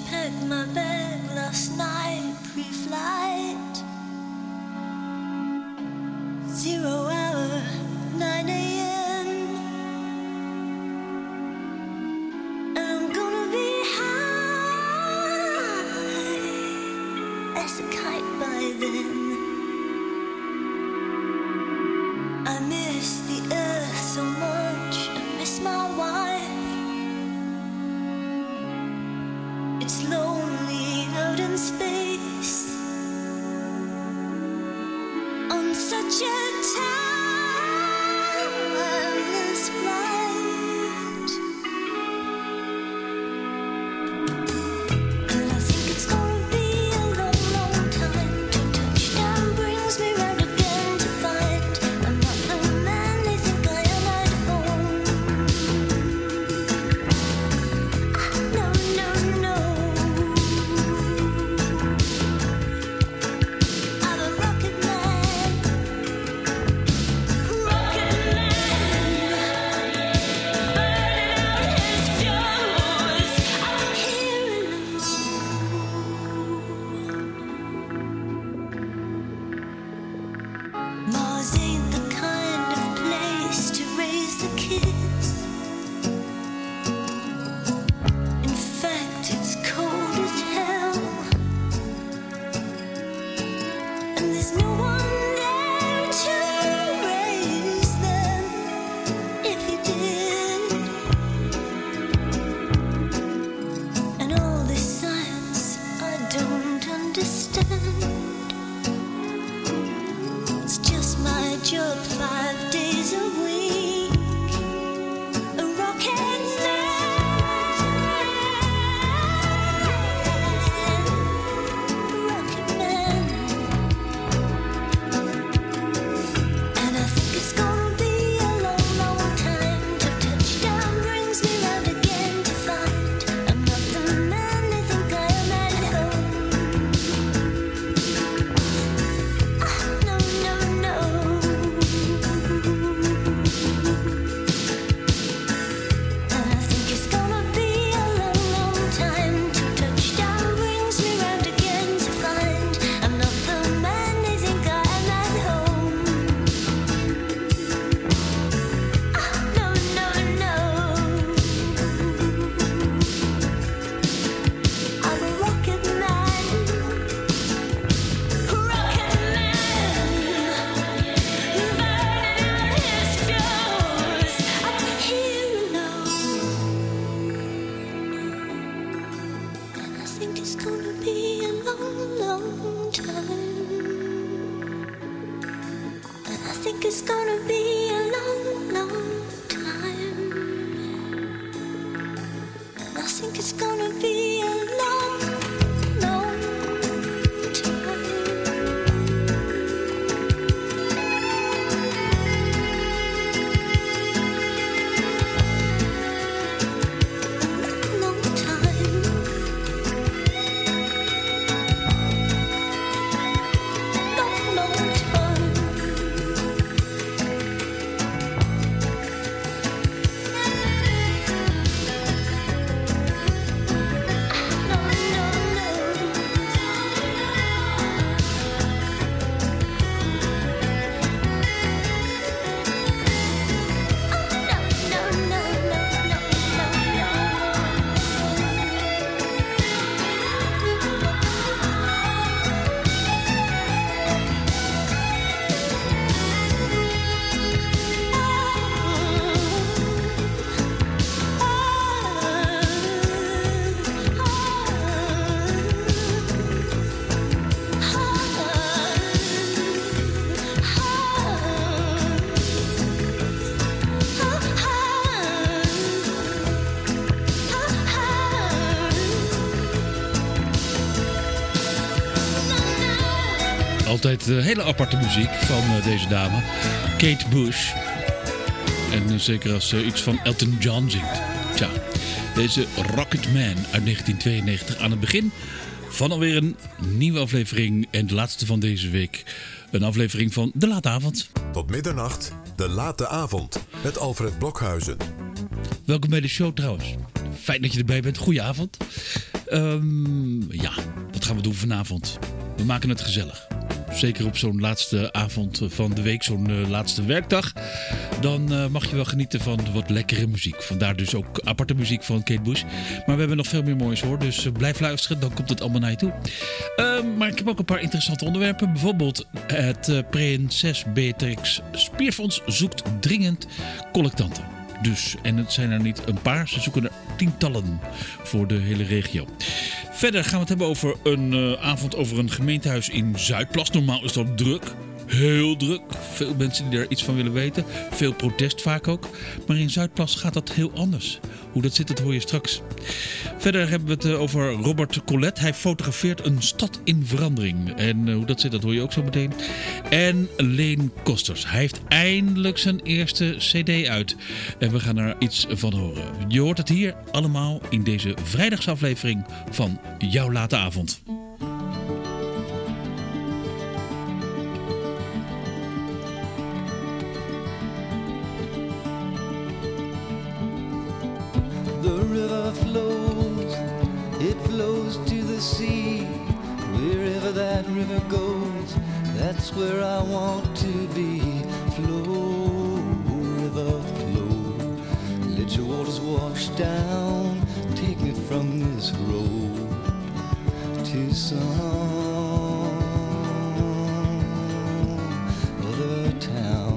packed my bag last night, pre-flight. 0 hour, 9 a.m. And I'm gonna be high as a kite by then. I miss the earth so much, I miss my wife. It's lonely out in space on such a timeless flight. And I think it's gonna be a long, long time till touchdown brings me round again to find I'm not the man they think I am at home. No, no, no. I'm a rocket man, rocket man, burning out his fuse. I'm here alone. Mars ain't the kind of place to raise the kids. In fact, it's cold as hell. And there's no one there to raise them if you did. And all this science I don't understand. It's just my job 5 days a week. A rocket man, rocket man. And I think it's gonna be a long, long time till touchdown brings me round again to find I'm not the man they think I am at home. No, no, no. And I think it's gonna be a long, long time till touchdown brings me round again to find I'm not the man they think I am at home. No, no, no. I'm a rocket man, rocket man, burning out his fuse. I'm here alone, and I think it's gonna be a long, long time. And I think it's gonna be a long, long time. And I think it's gonna be a long, long time. Long time. Long, long time. No, no, no. No, no, no, Altijd hele aparte muziek van deze dame, Kate Bush. En zeker als ze iets van Elton John zingt. Tja, deze Rocket Man uit 1992 aan het begin van alweer een nieuwe aflevering. En de laatste van deze week. Een aflevering van De Late Avond. Tot middernacht, De Late Avond met Alfred Blokhuizen. Welkom bij de show trouwens. Fijn dat je erbij bent. Goedenavond. Ja, wat gaan we doen vanavond? We maken het gezellig. Zeker op zo'n laatste avond van de week, zo'n laatste werkdag. Dan mag je wel genieten van wat lekkere muziek. Vandaar dus ook aparte muziek van Kate Bush. Maar we hebben nog veel meer moois hoor. Dus blijf luisteren, dan komt het allemaal naar je toe. Maar ik heb ook een paar interessante onderwerpen. Bijvoorbeeld het Prinses Beatrix Spierfonds zoekt dringend collectanten. Dus, en het zijn er niet een paar, ze zoeken er tientallen voor de hele regio. Verder gaan we het hebben over een avond over een gemeentehuis in Zuidplas. Normaal is dat druk, heel druk. Veel mensen die er iets van willen weten. Veel protest vaak ook. Maar in Zuidplas gaat dat heel anders. Hoe dat zit, dat hoor je straks. Verder hebben we het over Robert Collet. Hij fotografeert een stad in verandering. En hoe dat zit, dat hoor je ook zo meteen. En Leen Kosters. Hij heeft eindelijk zijn eerste cd uit. En we gaan er iets van horen. Je hoort het hier allemaal in deze vrijdagsaflevering van Jouw Late Avond. The river flows, it flows to the sea. Wherever that river goes, that's where I want to be. Flow, river, flow. Let your waters wash down. Take me from this road to some other town.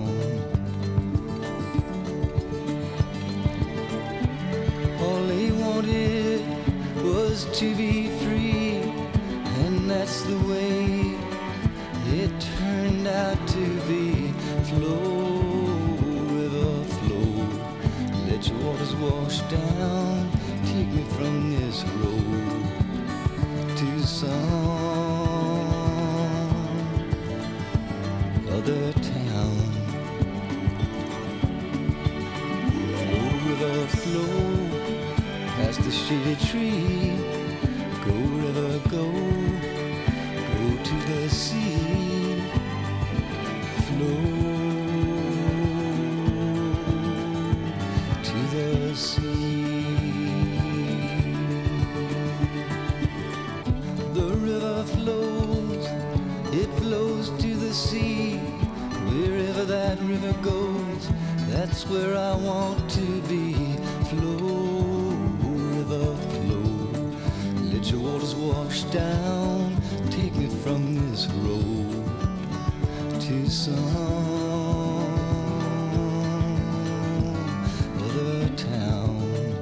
All he wanted was to be free, and that's the way it turned out to be. Flow, river, flow. Let your waters wash down. Take me from this road to some other town. Flow, river, flow. Past the shady tree, go river, go to the sea, flow to the sea. The river flows, it flows to the sea. Wherever that river goes, that's where I want to be. Flow, river, flow. Let your waters wash down. Take me from this road to some other town.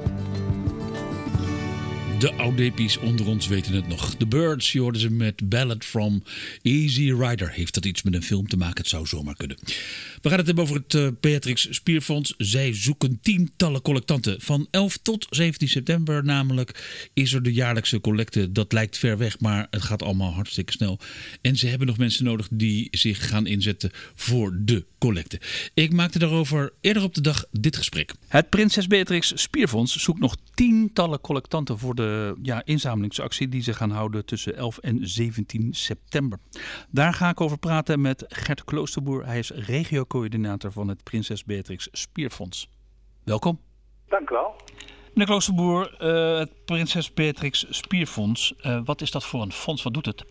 De oudepies onder ons weten het nog. The Birds, je hoorde ze met Ballad from Easy Rider. Heeft dat iets met een film te maken? Het zou zomaar kunnen. We gaan het hebben over het Beatrix Spierfonds. Zij zoeken tientallen collectanten. Van 11 tot 17 september namelijk is er de jaarlijkse collecte. Dat lijkt ver weg, maar het gaat allemaal hartstikke snel. En ze hebben nog mensen nodig die zich gaan inzetten voor de collecte. Ik maakte daarover eerder op de dag dit gesprek. Het Prinses Beatrix Spierfonds zoekt nog tientallen collectanten voor de inzamelingsactie die ze gaan houden tussen 11 en 17 september. Daar ga ik over praten met Gert Kloosterboer. Hij is regiocoördinator van het Prinses Beatrix Spierfonds. Welkom. Dank u wel. Meneer Kloosterboer, het Prinses Beatrix Spierfonds, wat is dat voor een fonds? Wat doet het?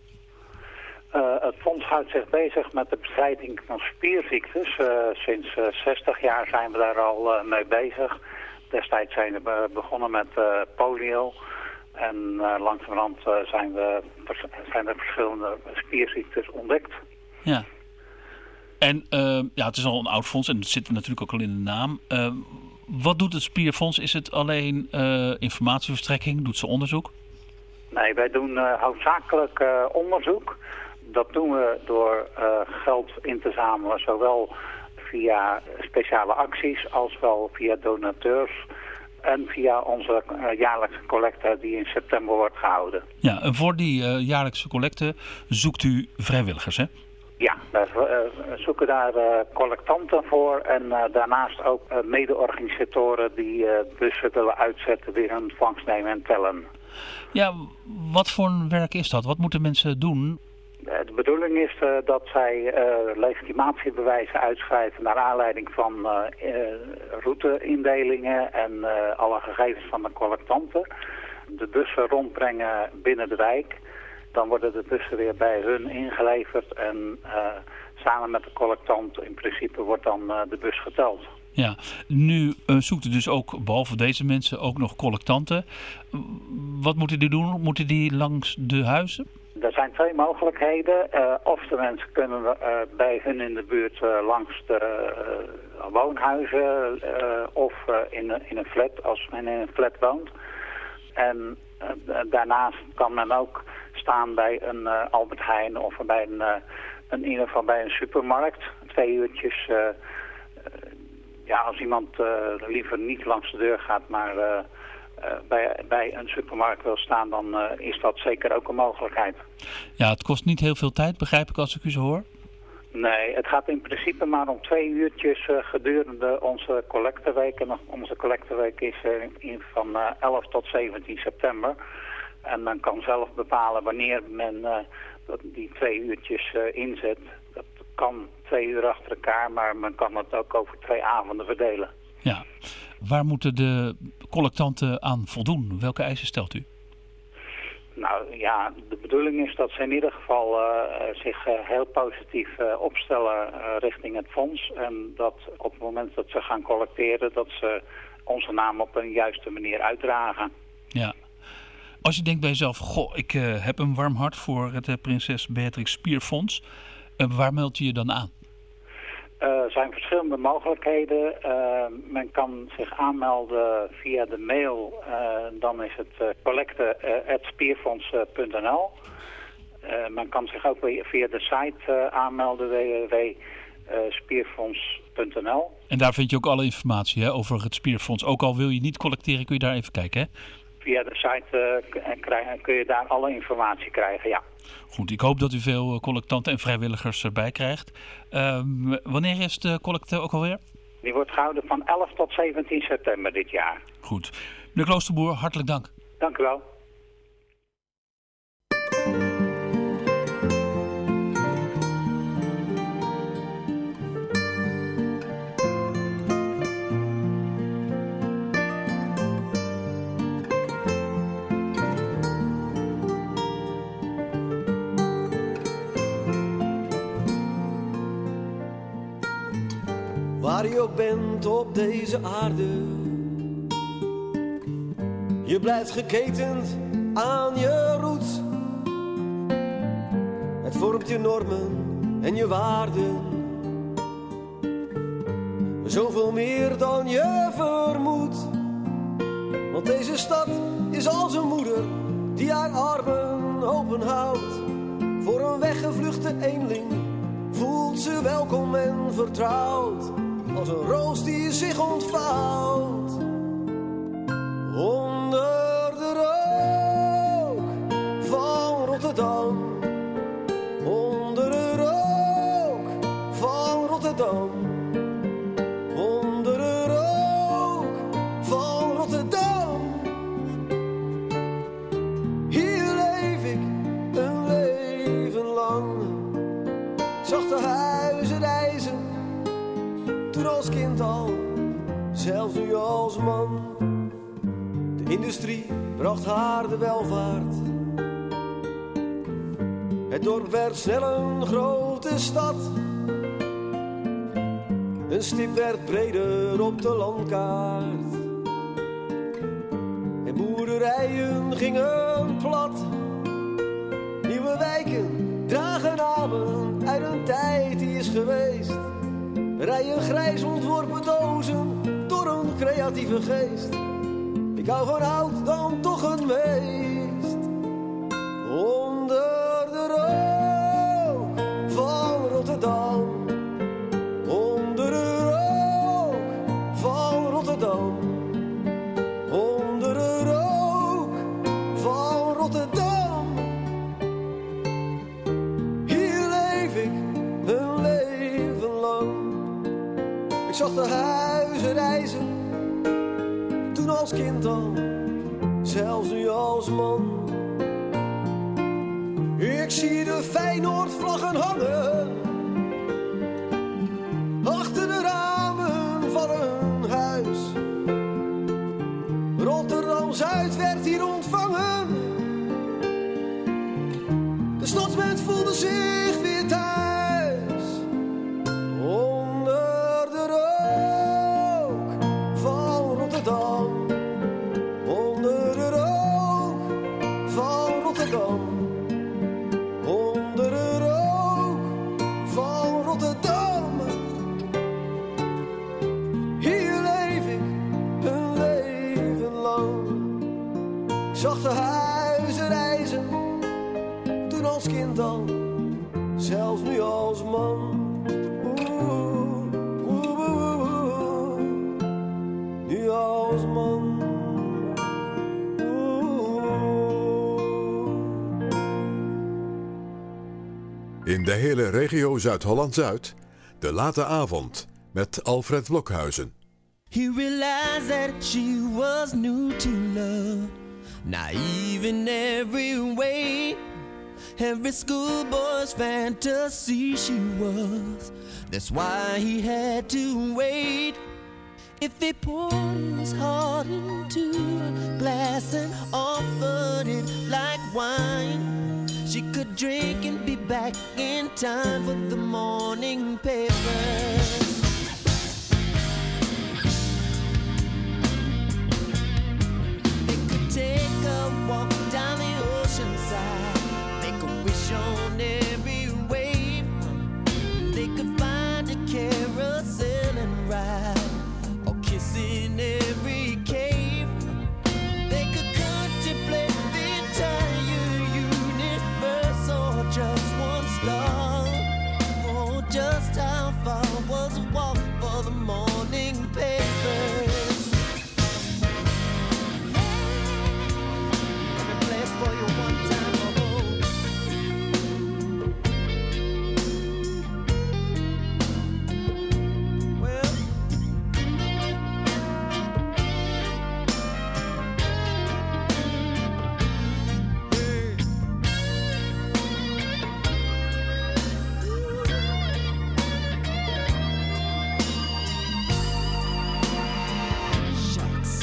Het fonds houdt zich bezig met de bestrijding van spierziektes. Sinds 60 jaar zijn we daar al mee bezig. Destijds zijn we begonnen met polio. En langzamerhand zijn er verschillende spierziektes ontdekt. Ja. En het is al een oud fonds en het zit er natuurlijk ook al in de naam. Wat doet het Spierfonds? Is het alleen informatieverstrekking? Doet ze onderzoek? Nee, wij doen hoofdzakelijk onderzoek. Dat doen we door geld in te zamelen, zowel via speciale acties als wel via donateurs en via onze jaarlijkse collecte die in september wordt gehouden. Ja, en voor die jaarlijkse collecte zoekt u vrijwilligers, hè? Ja, we zoeken daar collectanten voor en daarnaast ook mede-organisatoren die bussen willen uitzetten, weer in ontvangst nemen en tellen. Ja, wat voor een werk is dat? Wat moeten mensen doen? De bedoeling is dat zij legitimatiebewijzen uitschrijven naar aanleiding van routeindelingen en alle gegevens van de collectanten. de bussen rondbrengen binnen de wijk. Dan worden de bussen weer bij hun ingeleverd en samen met de collectant in principe wordt dan de bus geteld. Ja, nu zoekt u dus ook, behalve deze mensen, ook nog collectanten. Wat moeten die doen? Moeten die langs de huizen? Er zijn 2 mogelijkheden. Of de mensen kunnen bij hun in de buurt langs de woonhuizen of in een flat, als men in een flat woont. En daarnaast kan men ook staan bij een Albert Heijn of bij in ieder geval bij een supermarkt. 2 uurtjes. Als iemand liever niet langs de deur gaat, maar bij een supermarkt wil staan, dan is dat zeker ook een mogelijkheid. Ja, het kost niet heel veel tijd, begrijp ik als ik u zo hoor. Nee, het gaat in principe maar om 2 uurtjes gedurende onze collecteweek. En onze collecteweek is van 11 tot 17 september. En men kan zelf bepalen wanneer men die 2 uurtjes inzet. Dat kan 2 uur achter elkaar, maar men kan het ook over 2 avonden verdelen. Ja, waar moeten de collectanten aan voldoen? Welke eisen stelt u? Nou ja, de bedoeling is dat ze in ieder geval zich heel positief opstellen richting het fonds. En dat op het moment dat ze gaan collecteren, dat ze onze naam op een juiste manier uitdragen. Ja. Als je denkt bij jezelf, goh, ik heb een warm hart voor het Prinses Beatrix Spierfonds. Waar meld je je dan aan? Er zijn verschillende mogelijkheden. Men kan zich aanmelden via de mail. Dan is het collecte@spierfonds.nl. Men kan zich ook via de site aanmelden, www.spierfonds.nl. En daar vind je ook alle informatie over het Spierfonds. Ook al wil je niet collecteren, kun je daar even kijken, hè? Via de site kun je daar alle informatie krijgen, ja. Goed, ik hoop dat u veel collectanten en vrijwilligers erbij krijgt. Wanneer is de collecte ook alweer? Die wordt gehouden van 11 tot 17 september dit jaar. Goed. Meneer Kloosterboer, hartelijk dank. Dank u wel. Waar je ook bent op deze aarde, je blijft geketend aan je roots. Het vormt je normen en je waarden, zoveel meer dan je vermoedt. Want deze stad is als een moeder die haar armen open houdt. Voor een weggevluchte eenling voelt ze welkom en vertrouwd. Als een roos die zich ontvouwt onder de rook van Rotterdam. Onder de rook van Rotterdam. Onder de rook van Rotterdam. Hier leef ik een leven lang. Zachte huizen reizen, toen als kind al, zelfs nu als man. De industrie bracht haar de welvaart. Het dorp werd snel een grote stad. Een stip werd breder op de landkaart. En boerderijen gingen plat. Nieuwe wijken dragen namen uit een tijd die is geweest. Rijen grijs ontworpen dozen door een creatieve geest. Ik hou van oud dan toch het meest. Onder de rook van Rotterdam. Onder de rook van Rotterdam. Onder de rook van Rotterdam. Hier leef ik een leven lang. Ik zag de huizen reizen, toen als kind al, zelfs nu als man. Ik zie de Feyenoordvlaggen hangen, achter de ramen van een huis. Rotterdam-Zuid werd hier ontvangen voelde zich weer thuis. Onder de rook van Rotterdam. Onder de rook van Rotterdam. Onder de rook van Rotterdam. Hier leef ik een leven lang. Ik zag de huizen rijzen, toen als kind al, zelfs nu als man. Nu als man. In de hele regio Zuid-Holland-Zuid, de late avond met Alfred Blokhuizen. He realized that she was new to love, naive in every way. Every schoolboy's fantasy she was. That's why he had to wait. If he poured his heart into a glass and offered it like wine, she could drink and be back in time for the morning paper. Take a walk down the ocean side, make a wish on every wave. They could find a carousel and ride, or kiss in every cave. They could contemplate the entire universe, or just one star. Oh, just how far was a walk for the morning papers? For you one time, well, hey. Shucks.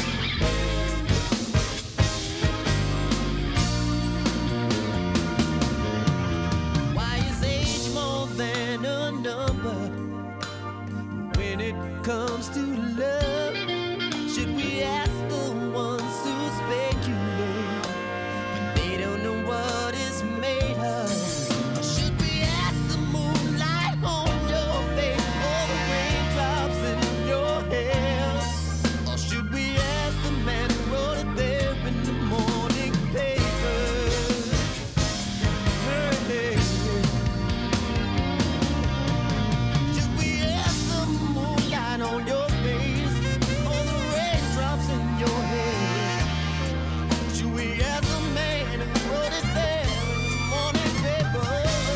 When it comes to love, should we ask the ones who speculate when they don't know what is made of? Or should we ask the moonlight on your face or the raindrops in your hair? Or should we ask the man who wrote it there in the morning paper? Hey. On your face, or the raindrops in your hair. Should we ask the man who wrote it there in the morning paper?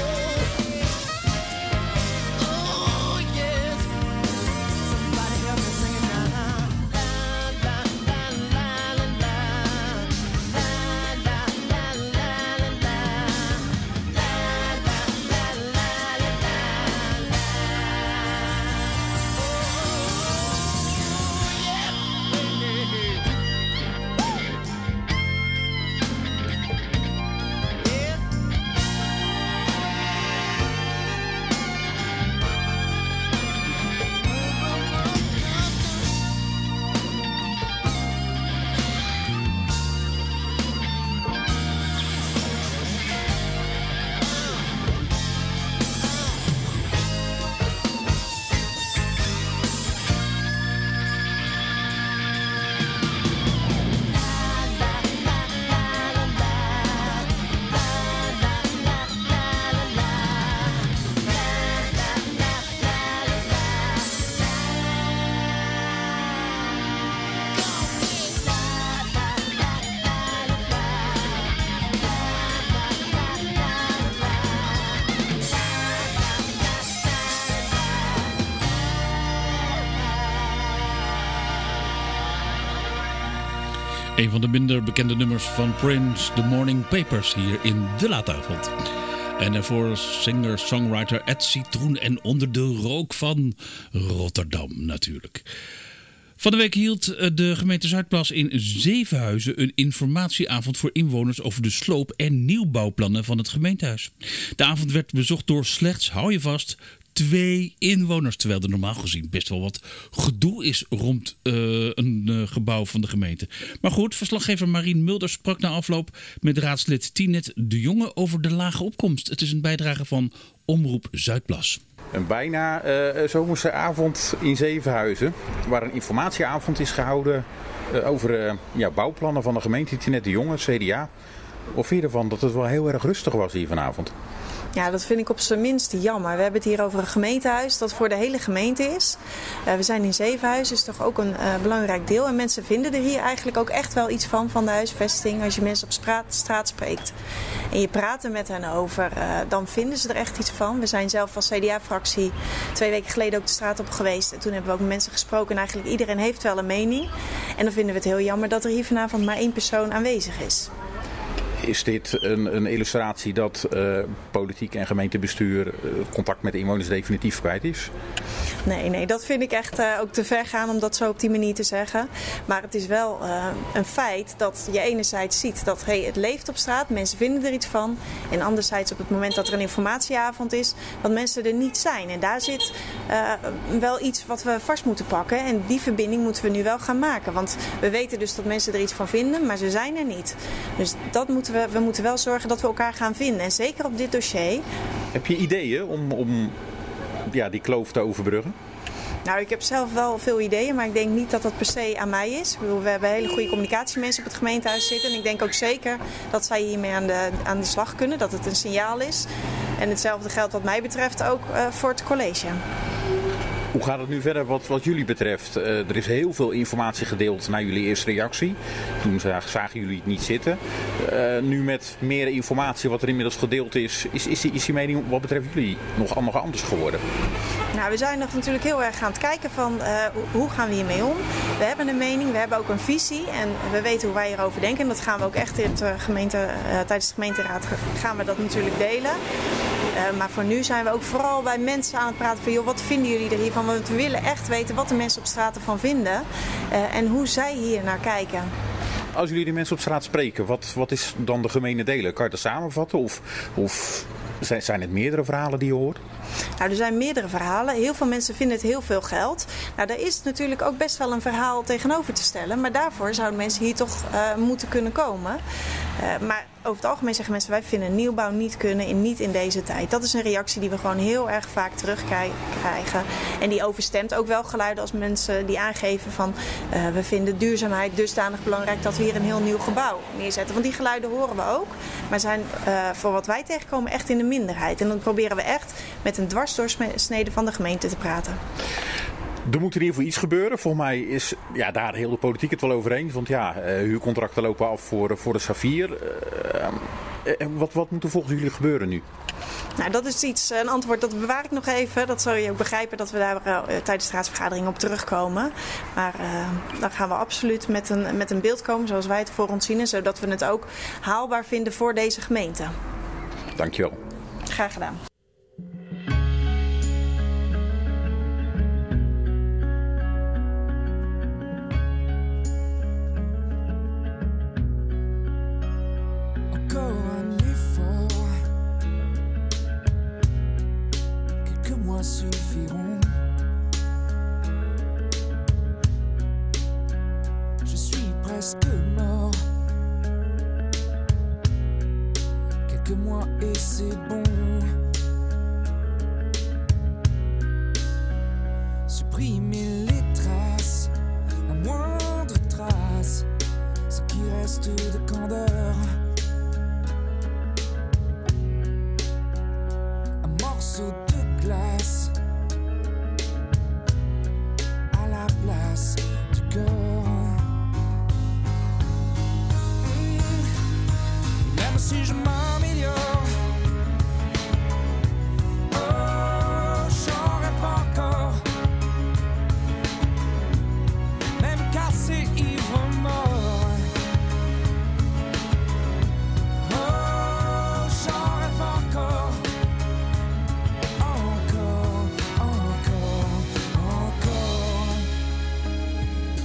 Oh yes, somebody help me sing it now. La la la la la la, la la la la la la, la la la la la. Een van de minder bekende nummers van Prince, The Morning Papers, hier in de laatavond. En daarvoor singer-songwriter Ed Citroen en Onder de rook van Rotterdam natuurlijk. Van de week hield de gemeente Zuidplas in Zevenhuizen een informatieavond voor inwoners over de sloop- en nieuwbouwplannen van het gemeentehuis. De avond werd bezocht door slechts, hou je vast, 2 inwoners. Terwijl er normaal gezien best wel wat gedoe is rond een gebouw van de gemeente. Maar goed, verslaggever Marien Mulder sprak na afloop met raadslid Tinet de Jonge over de lage opkomst. Het is een bijdrage van Omroep Zuidplas. Een bijna zomerse avond in Zevenhuizen, waar een informatieavond is gehouden over bouwplannen van de gemeente. Tinet de Jonge, CDA. Of vind je ervan dat het wel heel erg rustig was hier vanavond? Ja, dat vind ik op zijn minst jammer. We hebben het hier over een gemeentehuis dat voor de hele gemeente is. We zijn in Zevenhuizen, is toch ook een belangrijk deel. En mensen vinden er hier eigenlijk ook echt wel iets van de huisvesting. Als je mensen op straat spreekt en je praat er met hen over, dan vinden ze er echt iets van. We zijn zelf als CDA-fractie 2 weken geleden ook de straat op geweest. En toen hebben we ook met mensen gesproken en eigenlijk iedereen heeft wel een mening. En dan vinden we het heel jammer dat er hier vanavond maar 1 persoon aanwezig is. Is dit een illustratie dat politiek en gemeentebestuur contact met de inwoners definitief kwijt is? Nee, dat vind ik echt ook te ver gaan om dat zo op die manier te zeggen. Maar het is wel een feit dat je enerzijds ziet dat het leeft op straat, mensen vinden er iets van. En anderzijds op het moment dat er een informatieavond is, dat mensen er niet zijn. En daar zit wel iets wat we vast moeten pakken. En die verbinding moeten we nu wel gaan maken. Want we weten dus dat mensen er iets van vinden, maar ze zijn er niet. Dus dat we moeten wel zorgen dat we elkaar gaan vinden. En zeker op dit dossier. Heb je ideeën om die kloof te overbruggen? Nou, ik heb zelf wel veel ideeën, maar ik denk niet dat dat per se aan mij is. Ik bedoel, we hebben hele goede communicatiemensen op het gemeentehuis zitten. En ik denk ook zeker dat zij hiermee aan de slag kunnen, dat het een signaal is. En hetzelfde geldt wat mij betreft ook voor het college. Hoe gaat het nu verder wat jullie betreft? Er is heel veel informatie gedeeld na jullie eerste reactie. Toen zagen jullie het niet zitten. Nu met meer informatie wat er inmiddels gedeeld is die mening wat betreft jullie nog anders geworden? Nou, we zijn nog natuurlijk heel erg aan het kijken van hoe gaan we hiermee om. We hebben een mening, we hebben ook een visie en we weten hoe wij hierover denken. En dat gaan we ook echt in tijdens de gemeenteraad gaan we dat natuurlijk delen. Maar voor nu zijn we ook vooral bij mensen aan het praten van joh, wat vinden jullie er hiervan? Want we willen echt weten wat de mensen op straat ervan vinden en hoe zij hier naar kijken. Als jullie de mensen op straat spreken, wat is dan de gemene delen? Kan je dat samenvatten of zijn het meerdere verhalen die je hoort? Nou, er zijn meerdere verhalen. Heel veel mensen vinden het heel veel geld. Nou, daar is natuurlijk ook best wel een verhaal tegenover te stellen. Maar daarvoor zouden mensen hier toch moeten kunnen komen. Maar over het algemeen zeggen mensen, wij vinden nieuwbouw niet kunnen, niet in deze tijd. Dat is een reactie die we gewoon heel erg vaak terugkrijgen. En die overstemt ook wel geluiden als mensen die aangeven van we vinden duurzaamheid dusdanig belangrijk dat we hier een heel nieuw gebouw neerzetten. Want die geluiden horen we ook. Maar zijn voor wat wij tegenkomen echt in de minderheid. En dan proberen we echt met een dwarsdoorsnede van de gemeente te praten. Er moet in ieder geval iets gebeuren. Volgens mij is daar heel de politiek het wel over eens. Want huurcontracten lopen af voor de Savier. Wat moet er volgens jullie gebeuren nu? Nou, dat is een antwoord dat bewaar ik nog even. Dat zul je ook begrijpen dat we daar tijdens de raadsvergadering op terugkomen. Maar dan gaan we absoluut met een beeld komen zoals wij het voor ons zien. Zodat we het ook haalbaar vinden voor deze gemeente. Dankjewel. Graag gedaan. Suffiront. Je suis presque mort. Quelques mois et c'est bon. Supprimer les traces, la moindre trace, ce qui reste de candeur. Un morceau de glace à la place du cœur. Même si je m'améliore, oh, j'en rêve encore. Même cassé, ivre, mort. Oh, j'en rêve encore. Encore, encore, encore.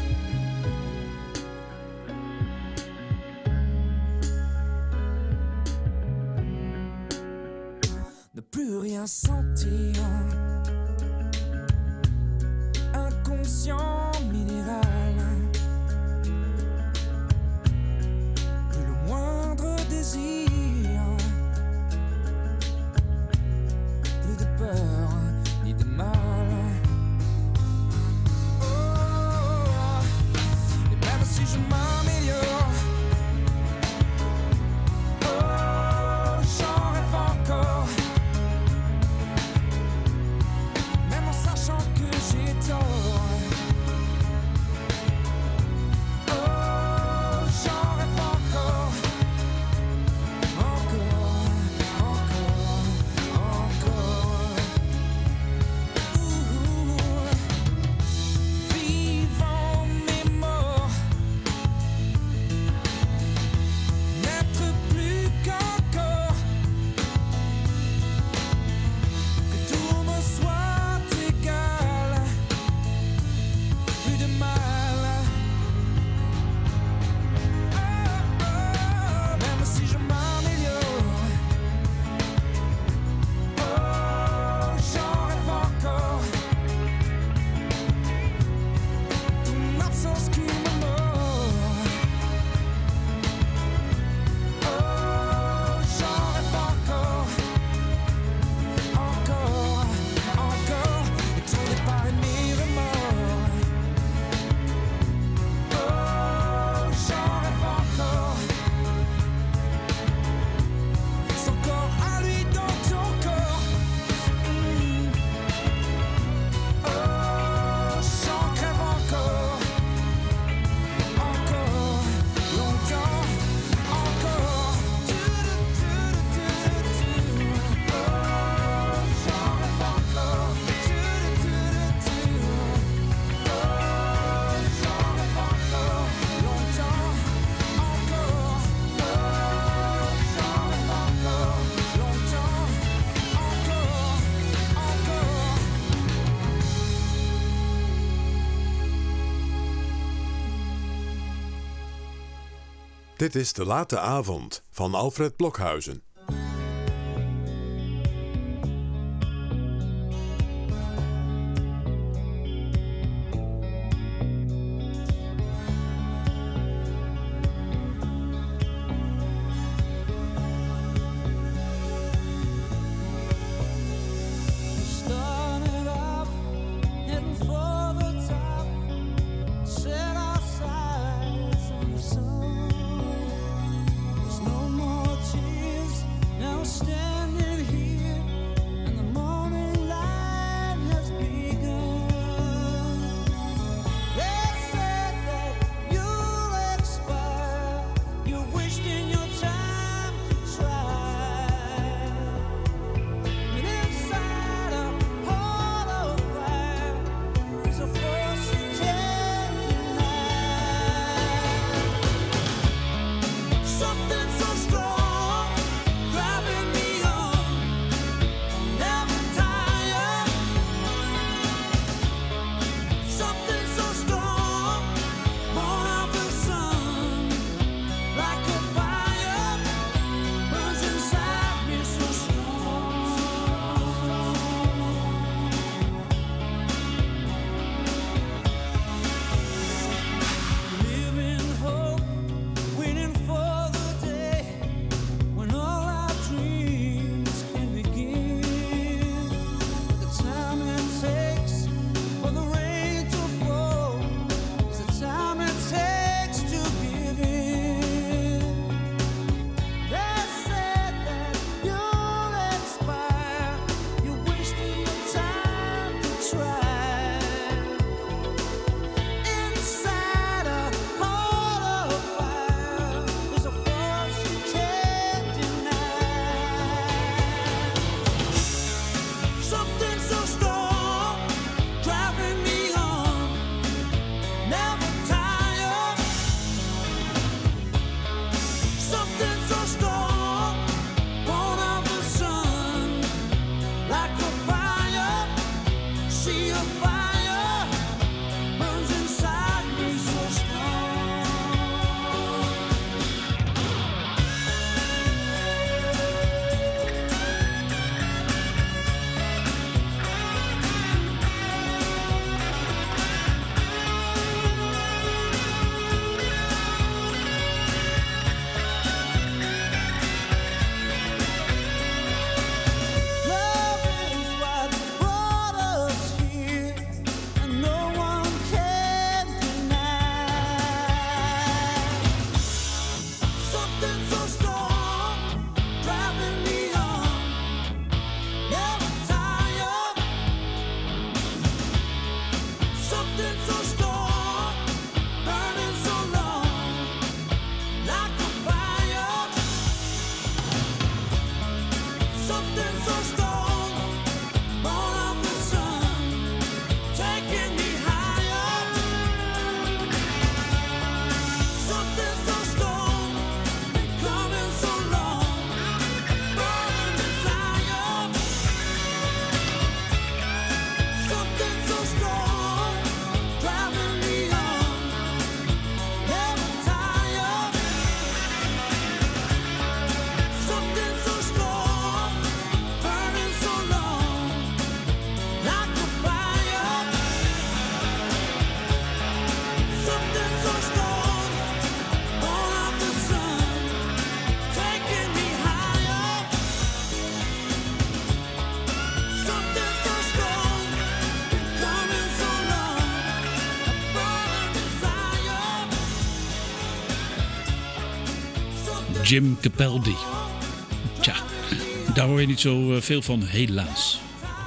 plus rien sentir. Inconscient minéral, plus le moindre désir, plus de peur ni de mal. Oh, et même si je m'améliore, oh, j'en rêve encore, même en sachant que j'ai tort. Dit is De Late Avond van Alfred Blokhuizen. There's no more tears. Jim Capaldi. Tja, daar hoor je niet zo veel van, helaas.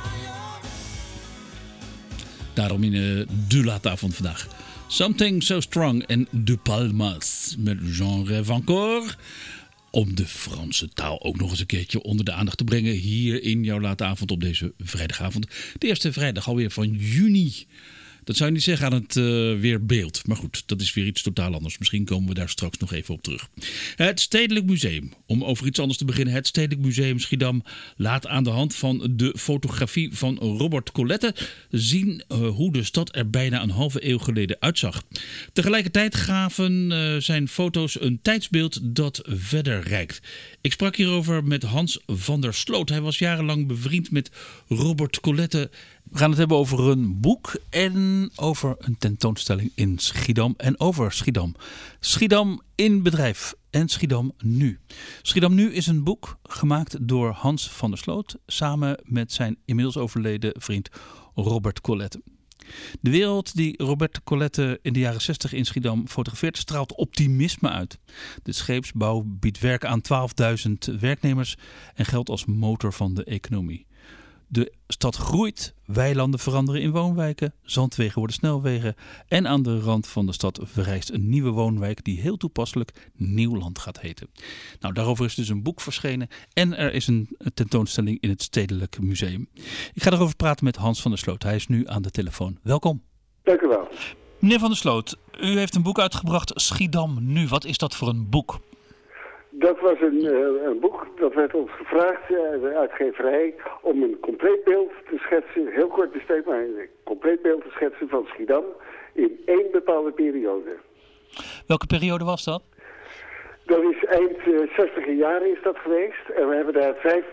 Daarom in de late avond vandaag. Something So Strong en De Palmas met Jean Rêve Encore. Om de Franse taal ook nog eens een keertje onder de aandacht te brengen. Hier in jouw late avond op deze vrijdagavond. De eerste vrijdag alweer van juni. Dat zou je niet zeggen aan het weerbeeld. Maar goed, dat is weer iets totaal anders. Misschien komen we daar straks nog even op terug. Het Stedelijk Museum. Om over iets anders te beginnen. Het Stedelijk Museum Schiedam laat aan de hand van de fotografie van Robert Colette zien hoe de stad er bijna een halve eeuw geleden uitzag. Tegelijkertijd gaven zijn foto's een tijdsbeeld dat verder reikt. Ik sprak hierover met Hans van der Sloot. Hij was jarenlang bevriend met Robert Colette. We gaan het hebben over een boek en over een tentoonstelling in Schiedam en over Schiedam. Schiedam in bedrijf en Schiedam nu. Schiedam nu is een boek gemaakt door Hans van der Sloot samen met zijn inmiddels overleden vriend Robert Colette. De wereld die Robert Colette in de jaren 60 in Schiedam fotografeert straalt optimisme uit. De scheepsbouw biedt werk aan 12.000 werknemers en geldt als motor van de economie. De stad groeit, weilanden veranderen in woonwijken, zandwegen worden snelwegen en aan de rand van de stad verrijst een nieuwe woonwijk die heel toepasselijk Nieuwland gaat heten. Nou, daarover is dus een boek verschenen en er is een tentoonstelling in het Stedelijk Museum. Ik ga daarover praten met Hans van der Sloot. Hij is nu aan de telefoon. Welkom. Dank u wel. Meneer van der Sloot, u heeft een boek uitgebracht, Schiedam nu. Wat is dat voor een boek? Dat was een boek, dat werd ons gevraagd, de uitgeverij, om een compleet beeld te schetsen, heel kort besteed, maar een compleet beeld te schetsen van Schiedam in één bepaalde periode. Welke periode was dat? Dat is eind 60 jaren is dat geweest en we hebben daar 5,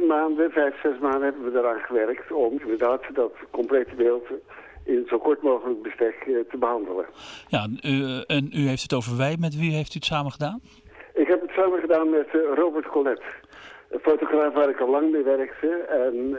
6 maanden hebben we daaraan gewerkt om inderdaad dat complete beeld in zo kort mogelijk bestek te behandelen. Ja, en u heeft het over wij, met wie heeft u het samen gedaan? Ik heb het samen gedaan met Robert Colette, een fotograaf waar ik al lang mee werkte. En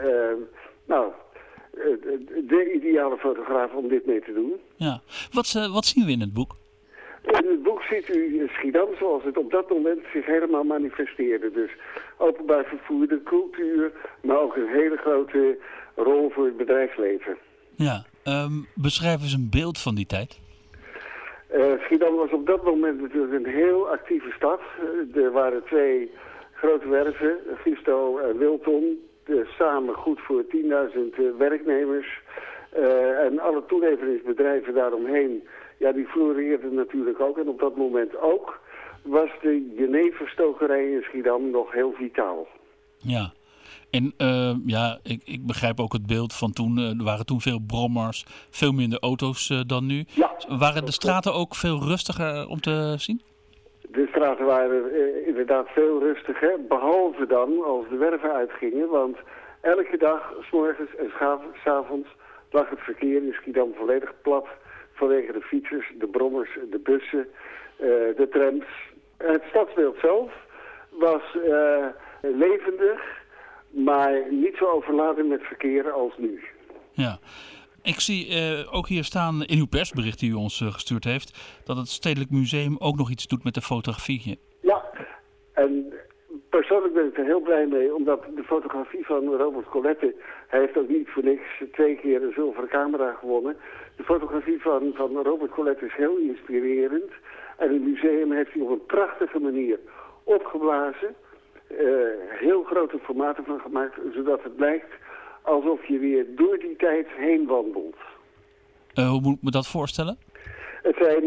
de ideale fotograaf om dit mee te doen. Ja. Wat zien we in het boek? In het boek ziet u Schiedam zoals het op dat moment zich helemaal manifesteerde. Dus openbaar vervoer, de cultuur, maar ook een hele grote rol voor het bedrijfsleven. Ja, beschrijf eens een beeld van die tijd. Schiedam was op dat moment natuurlijk een heel actieve stad. Er waren 2 grote werven, Gisto en Wilton, samen goed voor 10.000 werknemers. En alle toeleveringsbedrijven daaromheen, ja, die floreerden natuurlijk ook. En op dat moment ook was de jeneverstokerij in Schiedam nog heel vitaal. Ja. En ik begrijp ook het beeld van toen. Er waren toen veel brommers, veel minder auto's dan nu. Ja, waren de straten ook veel rustiger om te zien? De straten waren inderdaad veel rustiger. Behalve dan als de werven uitgingen. Want elke dag, 's morgens en 's avonds, lag het verkeer in Schiedam volledig plat. Vanwege de fietsers, de brommers, de bussen, de trams. Het stadsbeeld zelf was levendig. Maar niet zo overladen met verkeer als nu. Ja. Ik zie ook hier staan in uw persbericht die u ons gestuurd heeft, dat het Stedelijk Museum ook nog iets doet met de fotografie. Ja, en persoonlijk ben ik er heel blij mee, omdat de fotografie van Robert Colette, hij heeft ook niet voor niks 2 keer een zilveren camera gewonnen. De fotografie van Robert Colette is heel inspirerend. En het museum heeft hij op een prachtige manier opgeblazen. Heel grote formaten van gemaakt, zodat het lijkt alsof je weer door die tijd heen wandelt. Hoe moet ik me dat voorstellen? Het zijn,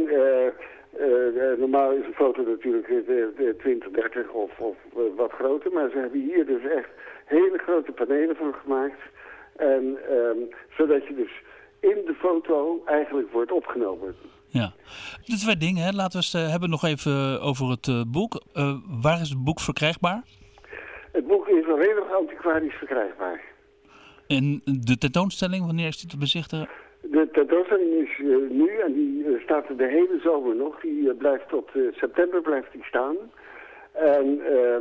normaal is een foto natuurlijk 20, 30 of wat groter, maar ze hebben hier dus echt hele grote panelen van gemaakt. En zodat je dus in de foto eigenlijk wordt opgenomen. Ja, de 2 dingen. Hè. Laten we het hebben nog even over het boek. Waar is het boek verkrijgbaar? Het boek is alleen nog antiquarisch verkrijgbaar. En de tentoonstelling, wanneer is die te bezichtigen? De tentoonstelling is nu en die staat er de hele zomer nog. Die blijft tot september blijft die staan. En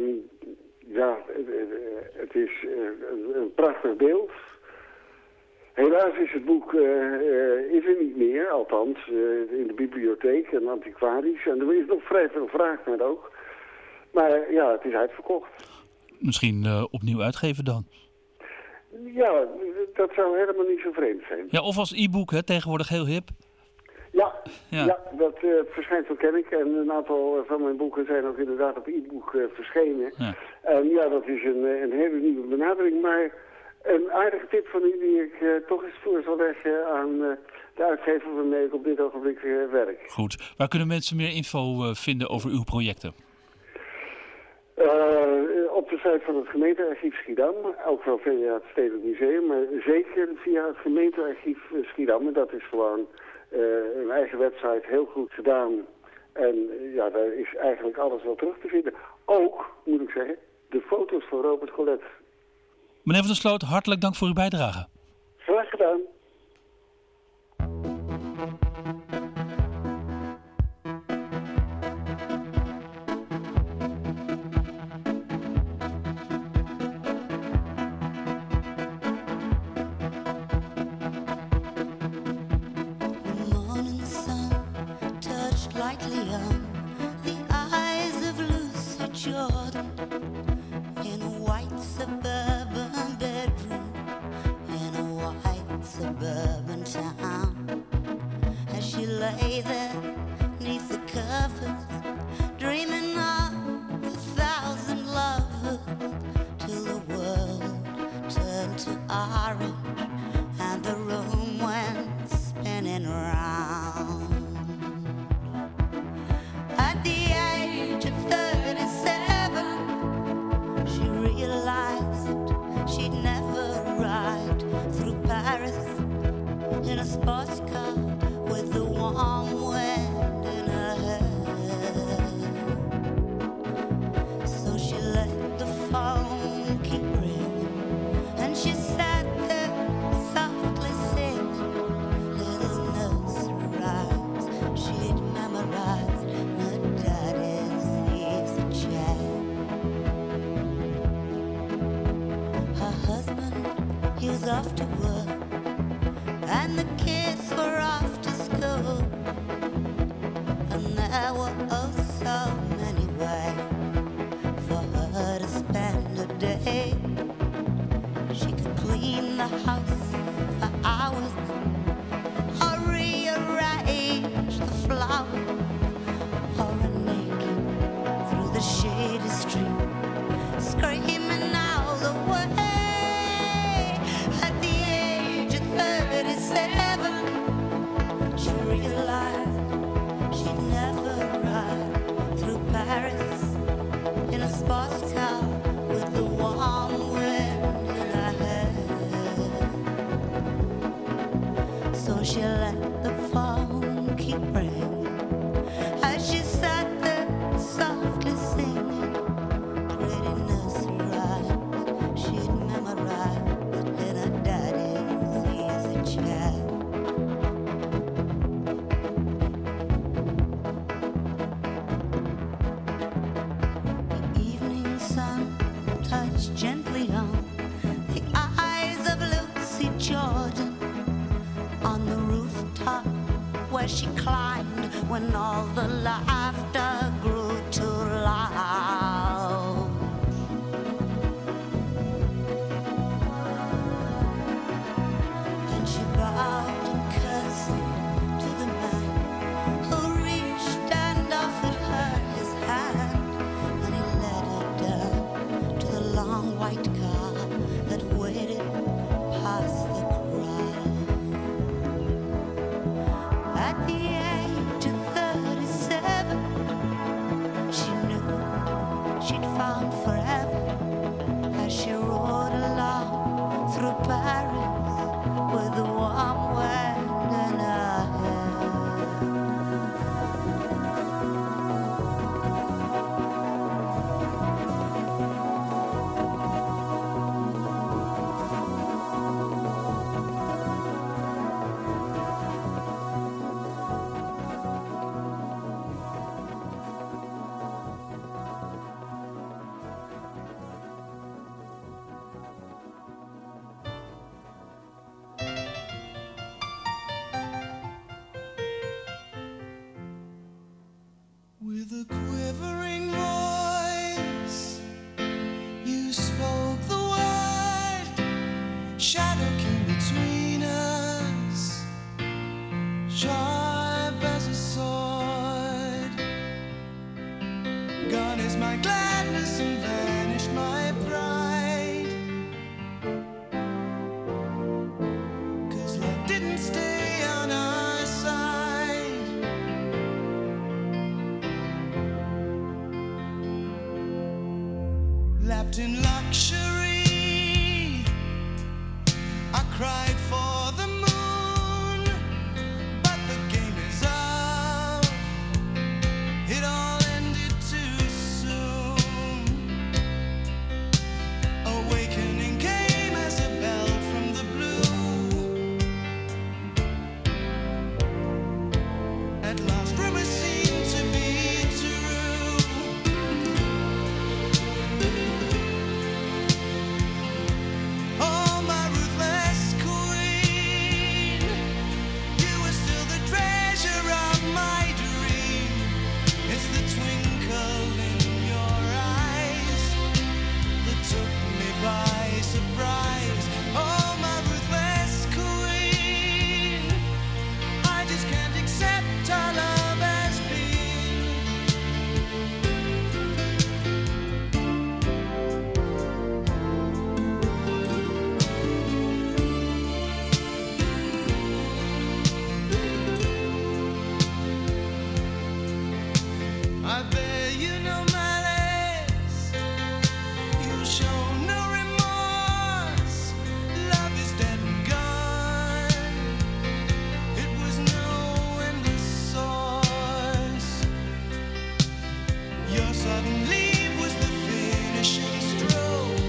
het is een prachtig beeld. Helaas is het boek is er niet meer, althans in de bibliotheek en antiquarisch. En er is nog vrij veel vraag naar ook. Maar ja, het is uitverkocht. Misschien opnieuw uitgeven dan. Ja, dat zou helemaal niet zo vreemd zijn. Ja, of als e-book, hè, tegenwoordig heel hip. Ja, dat verschijnt, zo ken ik. En een aantal van mijn boeken zijn ook inderdaad op e-book verschenen. Ja. En ja, dat is een hele nieuwe benadering. Maar een aardige tip van u die ik toch eens voor zal leggen aan de uitgever waarmee ik op dit ogenblik werk. Goed. Waar kunnen mensen meer info vinden over uw projecten? Op de site van het gemeentearchief Schiedam, ook wel via het Stedelijk Museum, maar zeker via het gemeentearchief Schiedam. En dat is gewoon een eigen website, heel goed gedaan. En ja, daar is eigenlijk alles wel terug te vinden. Ook, moet ik zeggen, de foto's van Robert Collet. Meneer Van der Sloot, hartelijk dank voor uw bijdrage. Graag gedaan. Suburban town, as she lay there neath the covers, dreaming of 1,000 lovers, till the world turned to orange and the room went spinning round. At the age of 37, she realized she'd never ride through Paris in a sports car with the warm wind in her hair. So she let the phone keep ringing, and she sat there softly singing little nursery rhymes she'd memorized in her daddy's easy chair. Her husband, he was off to work, and the kids were off to school, and there were oh so many ways for her to spend a day. She could clean the house for hours, or rearrange the flowers, or run naked through the shady street, screaming all the way. At the age of 37, she realized she'd never ride through Paris in a sports car with the warm wind in her hair. So she let the phone keep ringing as she sat there softly singing pretty nursery rhymes she'd memorized in her daddy's easy chair. The evening sun touched gently on the eyes of Lucy Jordan on the rooftop where she climbed when all the laughter grew too loud. And she bowed and curtsied to the man who reached and offered her his hand, and he led her down to the long white car that waited past the crowd. At the age of 37, lapped in luxury. I cried for the moon, but the game is up. It all ended too soon. Awakening came as a bell from the blue. At last rumors seemed to be true. Oh, my ruthless queen, you were still the treasure of my dream. It's the twinkle in your eyes that took me by surprise. Oh, my ruthless queen, I just can't accept our love as been. I bear you no malice, you show no remorse. Love is dead and gone. It was no endless source. Your sudden leave was the finishing stroke.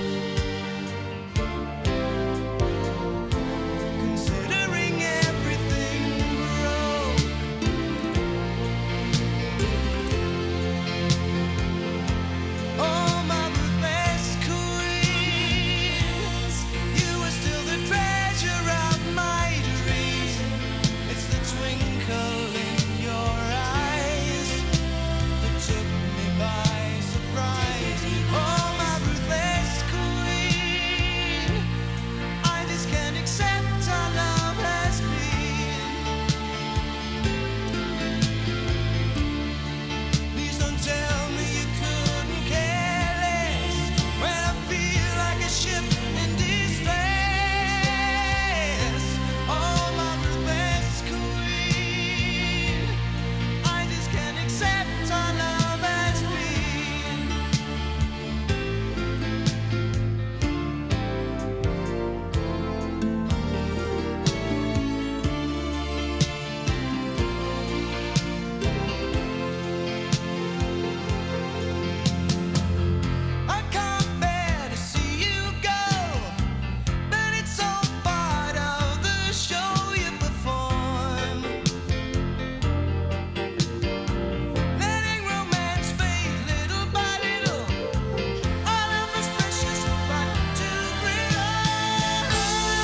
Considering everything broke. Oh, my ruthless queen, you were still the treasure of my dream. It's the twinkle in your eyes that took me by surprise. Oh, my ruthless queen, I just can't accept our love has been. Please don't tell me you couldn't care less when I feel like a ship in distress. Oh, my ruthless queen, I just can't accept our love as been. I can't bear to see you go, but it's all part of the show you perform. Letting romance fade little by little, all of us precious but too brittle.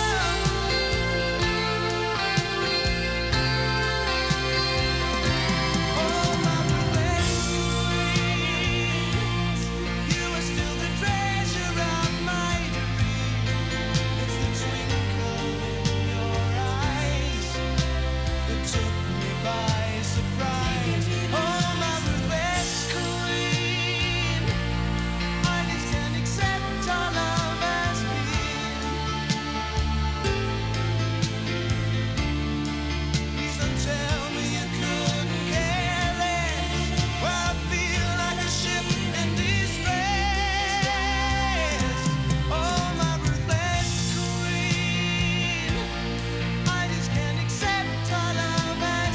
Oh, my ruthless queen, you are still the treasure of my dream. It's the twinkle in your eyes that took me by surprise. Oh, my ruthless queen, I just can't accept our love as been. Please don't tell me you couldn't care less. Well, I feel like a ship in distress. Oh, my ruthless queen, I just can't accept our love as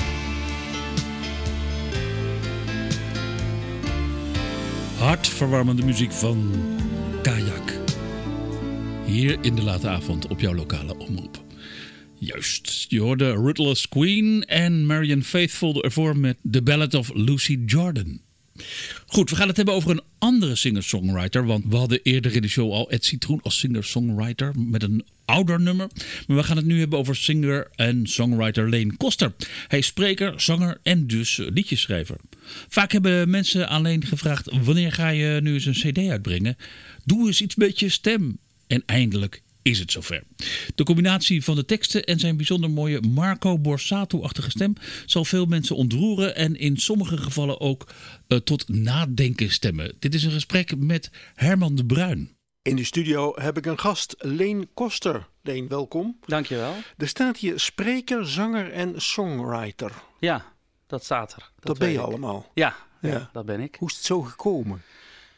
Hartverwarmende muziek van Kajak. Hier in de late avond op jouw lokale omroep. Juist, je hoorde Ruthless Queen en Marianne Faithfull ervoor met The Ballad of Lucy Jordan. Goed, we gaan het hebben over een andere singer-songwriter. Want we hadden eerder in de show al Ed Citroen als singer-songwriter met een ouder nummer. Maar we gaan het nu hebben over singer en songwriter Leen Koster. Hij is spreker, zanger en dus liedjeschrijver. Vaak hebben mensen aan Leen gevraagd: wanneer ga je nu eens een cd uitbrengen? Doe eens iets met je stem. En eindelijk is het zover. De combinatie van de teksten en zijn bijzonder mooie Marco Borsato-achtige stem zal veel mensen ontroeren en in sommige gevallen ook tot nadenken stemmen. Dit is een gesprek met Herman de Bruin. In de studio heb ik een gast, Leen Koster. Leen, welkom. Dankjewel. Er staat hier spreker, zanger en songwriter. Ja, dat staat er. Dat ben je allemaal? Ja, dat ben ik. Hoe is het zo gekomen?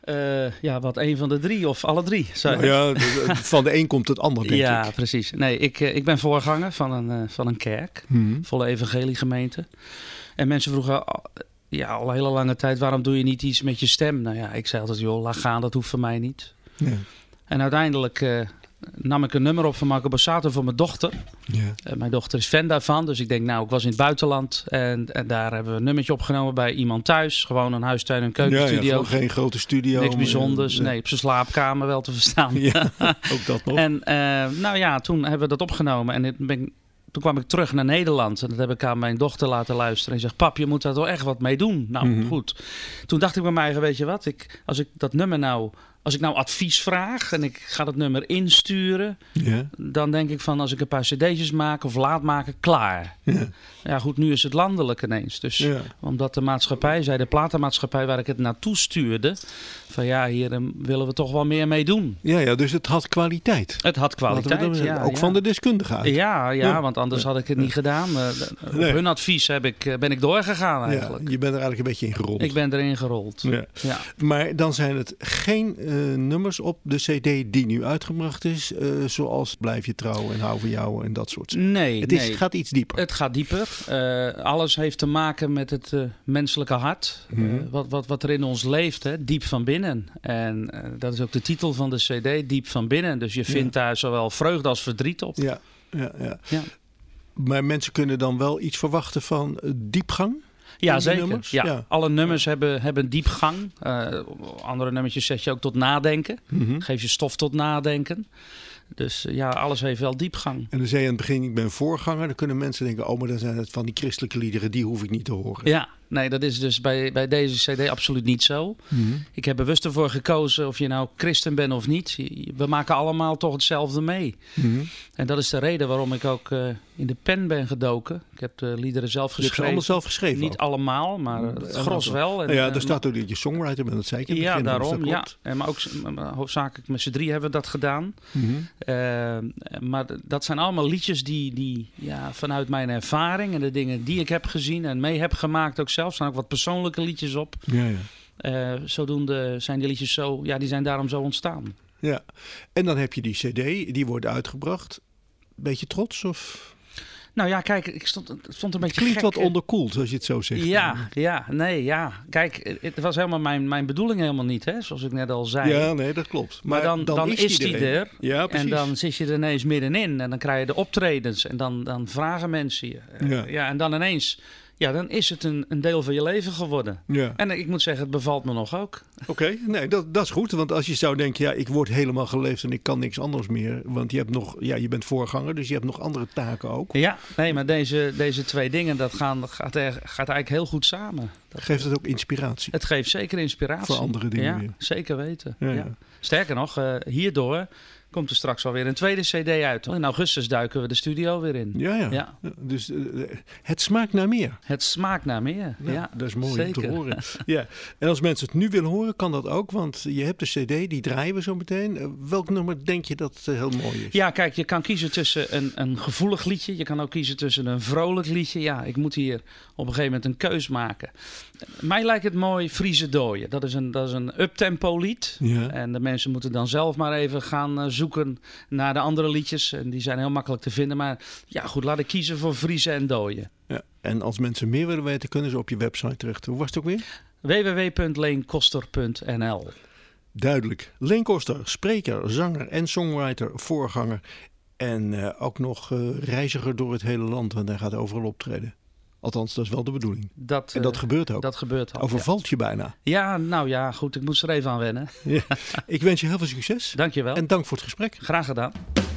Wat een van de drie of alle drie. Nou ja, van de een komt het ander, denk ik. Ja, precies. Nee, ik ben voorganger van een kerk. Volle evangeliegemeente. En mensen vroegen al een hele lange tijd, waarom doe je niet iets met je stem? Nou ja, ik zei altijd, joh, laat gaan, dat hoeft voor mij niet. Ja. En uiteindelijk nam ik een nummer op van Marco Borsato voor mijn dochter. Ja. Mijn dochter is fan daarvan, dus ik denk, ik was in het buitenland. En daar hebben we een nummertje opgenomen bij iemand thuis. Gewoon een huistuin- en keukenstudio. Ja, geen grote studio. Niks bijzonders. Nee, op zijn slaapkamer wel te verstaan. Ja, ook dat nog. En toen hebben we dat opgenomen. En toen kwam ik terug naar Nederland. En dat heb ik aan mijn dochter laten luisteren. En zegt, pap, je moet daar toch echt wat mee doen. Nou, goed. Toen dacht ik bij mij, weet je wat? Als ik dat nummer als ik advies vraag en ik ga dat nummer insturen, dan denk ik van als ik een paar cd'tjes maak of laat maken, klaar. Ja goed, nu is het landelijk ineens. Dus omdat de platenmaatschappij waar ik het naartoe stuurde, van hier willen we toch wel meer mee doen. Ja, dus het had kwaliteit. Het had kwaliteit, ook van de deskundigen uit. Ja, want anders had ik het niet gedaan. Op hun advies ben ik doorgegaan eigenlijk. Ja, je bent er eigenlijk een beetje in gerold. Ik ben erin gerold. Ja. Maar dan zijn het geen nummers op de cd die nu uitgebracht is, zoals Blijf je trouw en Hou van jou en dat soort zaken. Nee, het gaat iets dieper. Het gaat dieper. Alles heeft te maken met het menselijke hart. Wat er in ons leeft, diep van binnen. En dat is ook de titel van de cd, Diep van binnen. Dus je vindt daar zowel vreugde als verdriet op. Ja. Maar mensen kunnen dan wel iets verwachten van diepgang? Ja, zeker. Ja. Alle nummers hebben diepgang. Andere nummertjes zet je ook tot nadenken. Geef je stof tot nadenken. Dus alles heeft wel diepgang. En dan zei je aan het begin, ik ben voorganger. Dan kunnen mensen denken, maar dan zijn het van die christelijke liederen, die hoef ik niet te horen. Ja, nee, dat is dus bij deze cd absoluut niet zo. Ik heb bewust ervoor gekozen of je nou christen bent of niet. We maken allemaal toch hetzelfde mee. En dat is de reden waarom ik ook in de pen ben gedoken. Ik heb de liederen zelf geschreven. Je hebt ze allemaal zelf geschreven? Niet allemaal, maar het gros wel. En, er staat ook dat je songwriter bent, dat zei ik in het begin. Ja, daarom. Dus maar ook hoofdzakelijk met z'n drie hebben we dat gedaan. Maar dat zijn allemaal liedjes die vanuit mijn ervaring en de dingen die ik heb gezien en mee heb gemaakt ook zelf. Er staan ook wat persoonlijke liedjes op. Zodoende zijn die liedjes die zijn daarom zo ontstaan. Ja, en dan heb je die cd, die wordt uitgebracht. Beetje trots of... Nou ja, kijk, het stond een beetje klinkt gek. Wat onderkoeld, als je het zo zegt. Ja. Kijk, het was helemaal mijn bedoeling helemaal niet, hè, zoals ik net al zei. Ja, nee, dat klopt. Maar dan is die er. Ja, en dan zit je er ineens middenin. En dan krijg je de optredens. En dan vragen mensen je. En dan ineens... Ja, dan is het een deel van je leven geworden. Ja. En ik moet zeggen, het bevalt me nog ook. Oké, nee, dat is goed. Want als je zou denken, ik word helemaal geleefd en ik kan niks anders meer. Want je hebt nog, je bent voorganger, dus je hebt nog andere taken ook. Ja, nee, maar deze twee dingen, dat gaat eigenlijk heel goed samen. Geeft het ook inspiratie? Het geeft zeker inspiratie. Voor andere dingen weer. Zeker weten. Ja. Sterker nog, hierdoor komt er straks alweer een tweede cd uit. In augustus duiken we de studio weer in. Ja. Dus het smaakt naar meer. Het smaakt naar meer, ja. Dat is mooi zeker. om te horen. Ja. En als mensen het nu willen horen, kan dat ook. Want je hebt de cd, die draaien we zo meteen. Welk nummer denk je dat heel mooi is? Ja, kijk, je kan kiezen tussen een gevoelig liedje. Je kan ook kiezen tussen een vrolijk liedje. Ja, ik moet hier op een gegeven moment een keus maken. Mij lijkt het mooi Friese Dooien. Dat is een uptempo lied. Ja. En de mensen moeten dan zelf maar even gaan zoeken naar de andere liedjes. En die zijn heel makkelijk te vinden. Maar ja, goed, laat ik kiezen voor Friese en Dooien. Ja. En als mensen meer willen weten, kunnen ze op je website terecht. Hoe was het ook weer? www.leenkoster.nl. Duidelijk. Leen Koster, spreker, zanger en songwriter, voorganger. En ook nog reiziger door het hele land. Want hij gaat overal optreden. Althans, dat is wel de bedoeling. En dat gebeurt ook. Dat gebeurt ook. Overvalt je bijna. Ja, nou ja, goed. Ik moest er even aan wennen. Ja. Ik wens je heel veel succes. Dank je wel. En dank voor het gesprek. Graag gedaan.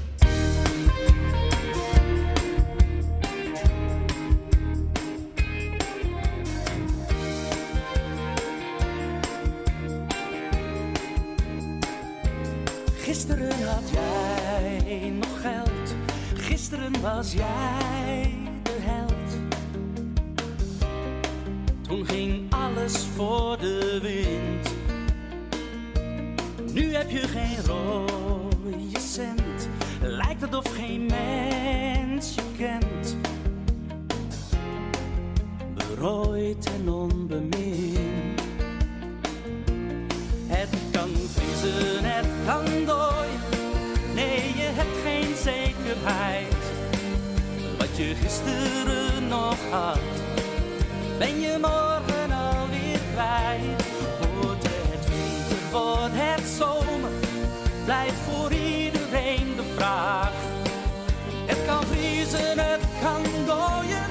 Gisteren had jij nog geld. Gisteren was jij de held. Toen ging alles voor de wind. Nu heb je geen rode cent. Lijkt het of geen mens je kent. Berooid en onbemind. Het kan dooien. Nee, je hebt geen zekerheid. Wat je gisteren nog had, ben je morgen alweer kwijt. Wordt het winter, wordt het zomer, blijft voor iedereen de vraag. Het kan vriezen, het kan dooien,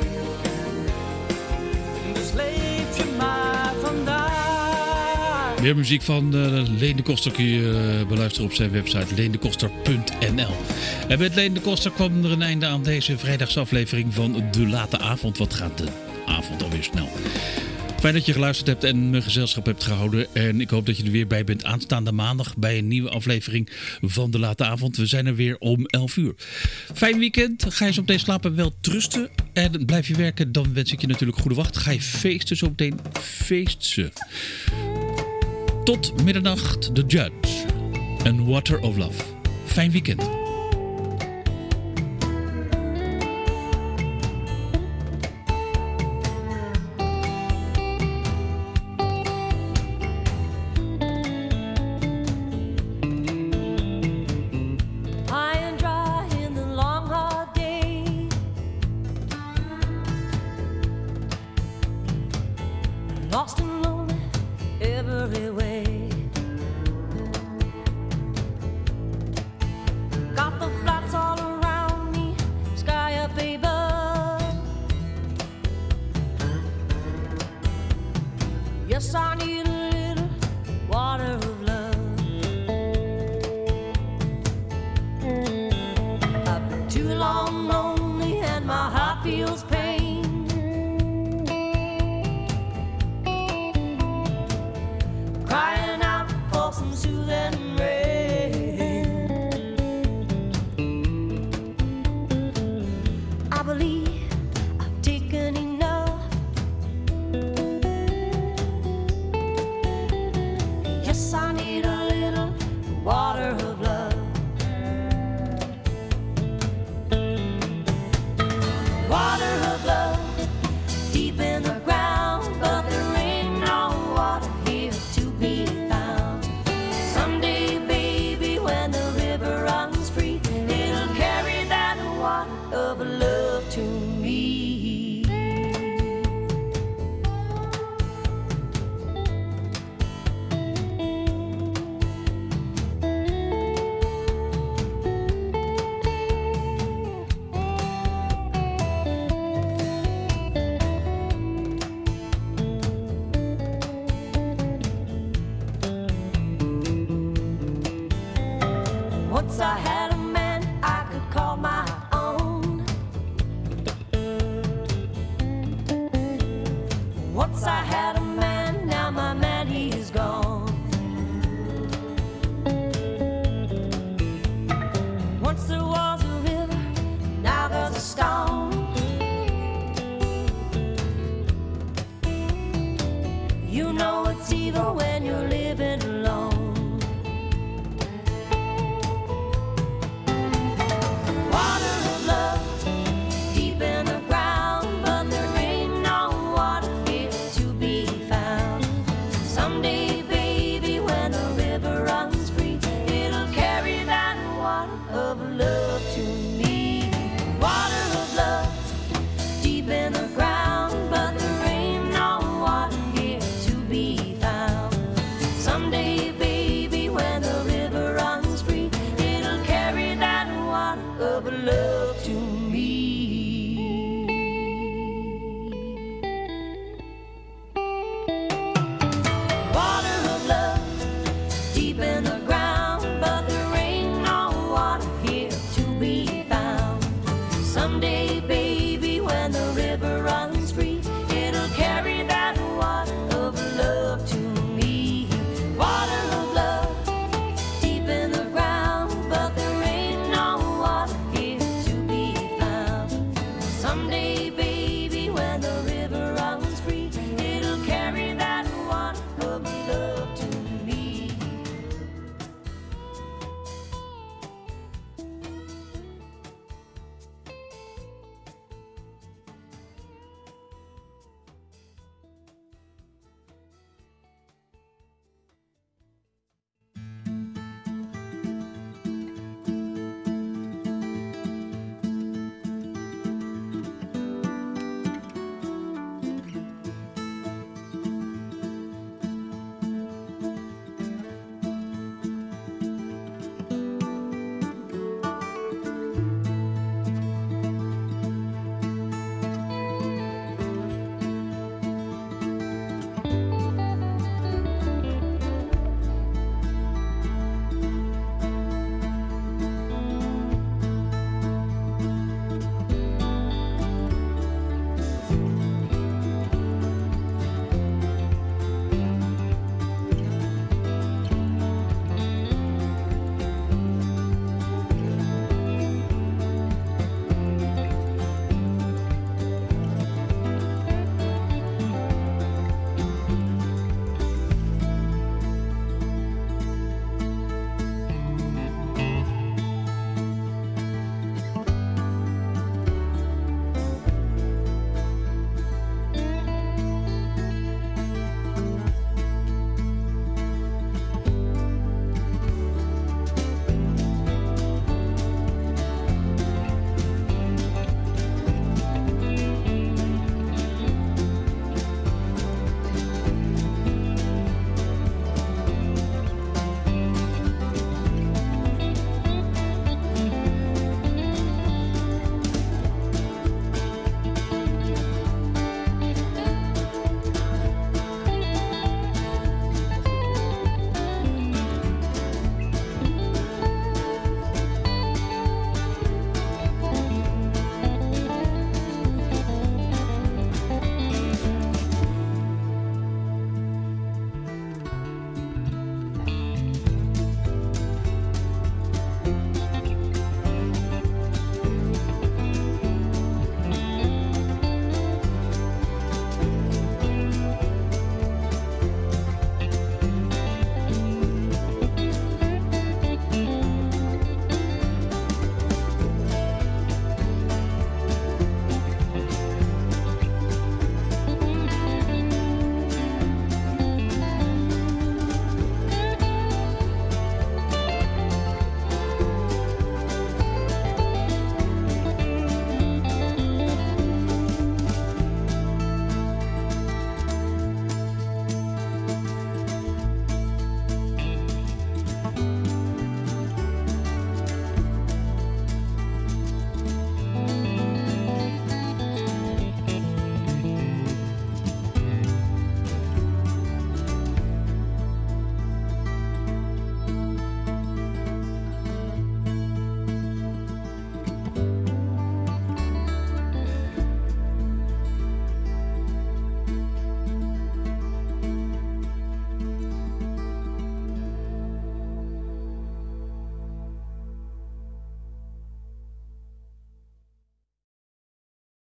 dus leef je maar vandaag. Meer muziek van Leen de Koster kun je beluisteren op zijn website leendekoster.nl. En met Leen de Koster kwam er een einde aan deze vrijdagsaflevering van De Late Avond. Wat gaat de avond alweer snel. Fijn dat je geluisterd hebt en me gezelschap hebt gehouden. En ik hoop dat je er weer bij bent aanstaande maandag bij een nieuwe aflevering van De Late Avond. We zijn er weer om 11 uur. Fijn weekend. Ga je zo meteen slapen, wel trusten. En blijf je werken, dan wens ik je natuurlijk goede wacht. Ga je feesten zo meteen, feest ze. Tot middernacht, The Judge en Water of Love. Fijn weekend. High and dry in the long hard day, lost and lonely every way. Got the flats all around me, sky up above. Yes, I need a little water of love. I've been too long lonely and my heart feels pain. Crying out for some soothing rain. I believe I've taken enough. Yes, I need a little water of love. Water of love, deep in the ground, but there ain't no water here to be found. Someday, baby, when the river runs free, it'll carry that water of love to me. Once I had